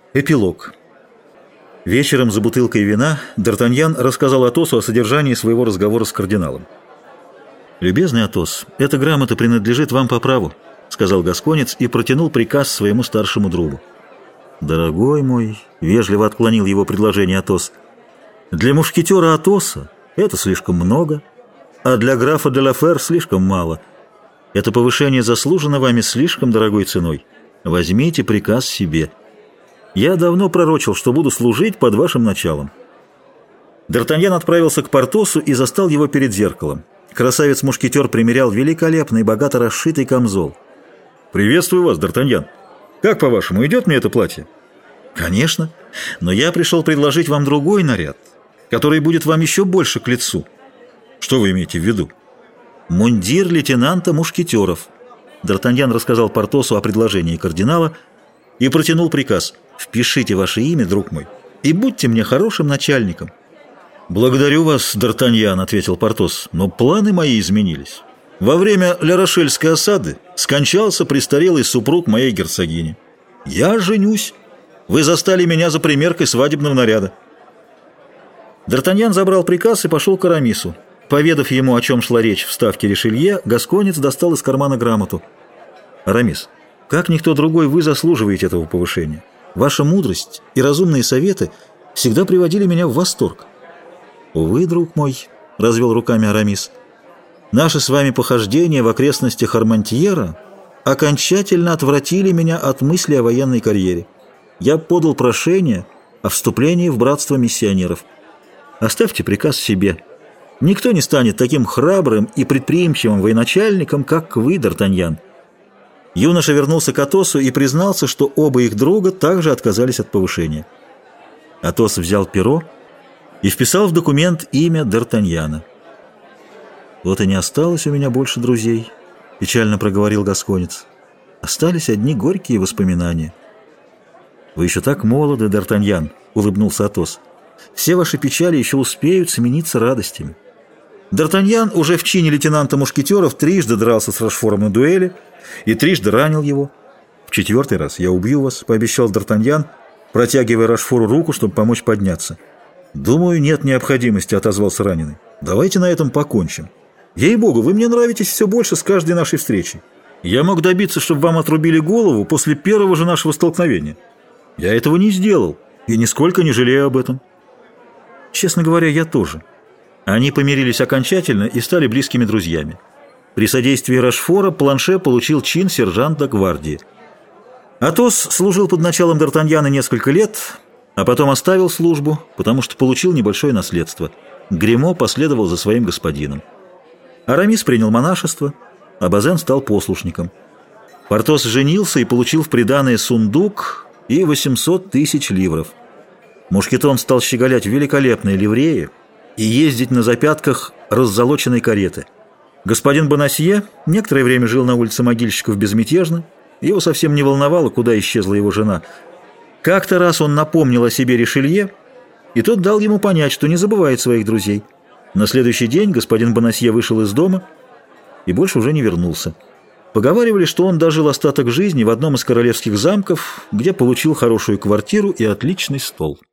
Эпилог. Вечером за бутылкой вина Д'Артаньян рассказал Атосу о содержании своего разговора с кардиналом. «Любезный Атос, эта грамота принадлежит вам по праву», — сказал гасконец и протянул приказ своему старшему другу. «Дорогой мой», — вежливо отклонил его предложение Атос, — «для мушкетера Атоса это слишком много, а для графа де ла Фер слишком мало. Это повышение заслужено вами слишком дорогой ценой. Возьмите приказ себе. Я давно пророчил, что буду служить под вашим началом». Д'Артаньян отправился к Портосу и застал его перед зеркалом. Красавец-мушкетер примерял великолепный, богато расшитый камзол. «Приветствую вас, Д'Артаньян. Как, по-вашему, идет мне это платье?» «Конечно, но я пришел предложить вам другой наряд, который будет вам еще больше к лицу». «Что вы имеете в виду?» «Мундир лейтенанта мушкетеров». Д'Артаньян рассказал Портосу о предложении кардинала и протянул приказ: «Впишите ваше имя, друг мой, и будьте мне хорошим начальником». «Благодарю вас, Д'Артаньян», — ответил Портос, — «но планы мои изменились. Во время Ля-Рошельской осады скончался престарелый супруг моей герцогини. Я женюсь. Вы застали меня за примеркой свадебного наряда». Д'Артаньян забрал приказ и пошел к Арамису. Поведав ему, о чем шла речь в ставке Ришелье, гасконец достал из кармана грамоту. «Арамис, как никто другой вы заслуживаете этого повышения. Ваша мудрость и разумные советы всегда приводили меня в восторг». «Увы, друг мой», — развел руками Арамис, — «наши с вами похождения в окрестностях Армантьера окончательно отвратили меня от мысли о военной карьере. Я подал прошение о вступлении в братство миссионеров. Оставьте приказ себе. Никто не станет таким храбрым и предприимчивым военачальником, как вы, Д'Артаньян». Юноша вернулся к Атосу и признался, что оба их друга также отказались от повышения. Атос взял перо и вписал в документ имя Д'Артаньяна. «Вот и не осталось у меня больше друзей», — печально проговорил гасконец. «Остались одни горькие воспоминания». «Вы еще так молоды, Д'Артаньян», — улыбнулся Атос. «Все ваши печали еще успеют смениться радостями». Д'Артаньян уже в чине лейтенанта мушкетеров трижды дрался с Рошфором на дуэли и трижды ранил его. «В четвертый раз я убью вас», — пообещал Д'Артаньян, протягивая Рошфору руку, чтобы помочь подняться. «Думаю, нет необходимости», — отозвался раненый. «Давайте на этом покончим. Ей-богу, вы мне нравитесь все больше с каждой нашей встречей. Я мог добиться, чтобы вам отрубили голову после первого же нашего столкновения. Я этого не сделал и нисколько не жалею об этом». Честно говоря, я тоже. Они помирились окончательно и стали близкими друзьями. При содействии Рошфора Планше получил чин сержанта гвардии. Атос служил под началом Д'Артаньяна несколько лет, а потом оставил службу, потому что получил небольшое наследство. Гримо последовал за своим господином. Арамис принял монашество, а Базен стал послушником. Портос женился и получил в приданое сундук и 800 тысяч ливров. Мушкетон стал щеголять в великолепной ливрее и ездить на запятках раззолоченной кареты. Господин Бонасье некоторое время жил на улице Могильщиков безмятежно, его совсем не волновало, куда исчезла его жена. Как-то раз он напомнил о себе Ришелье, и тот дал ему понять, что не забывает своих друзей. На следующий день господин Бонасье вышел из дома и больше уже не вернулся. Поговаривали, что он дожил остаток жизни в одном из королевских замков, где получил хорошую квартиру и отличный стол.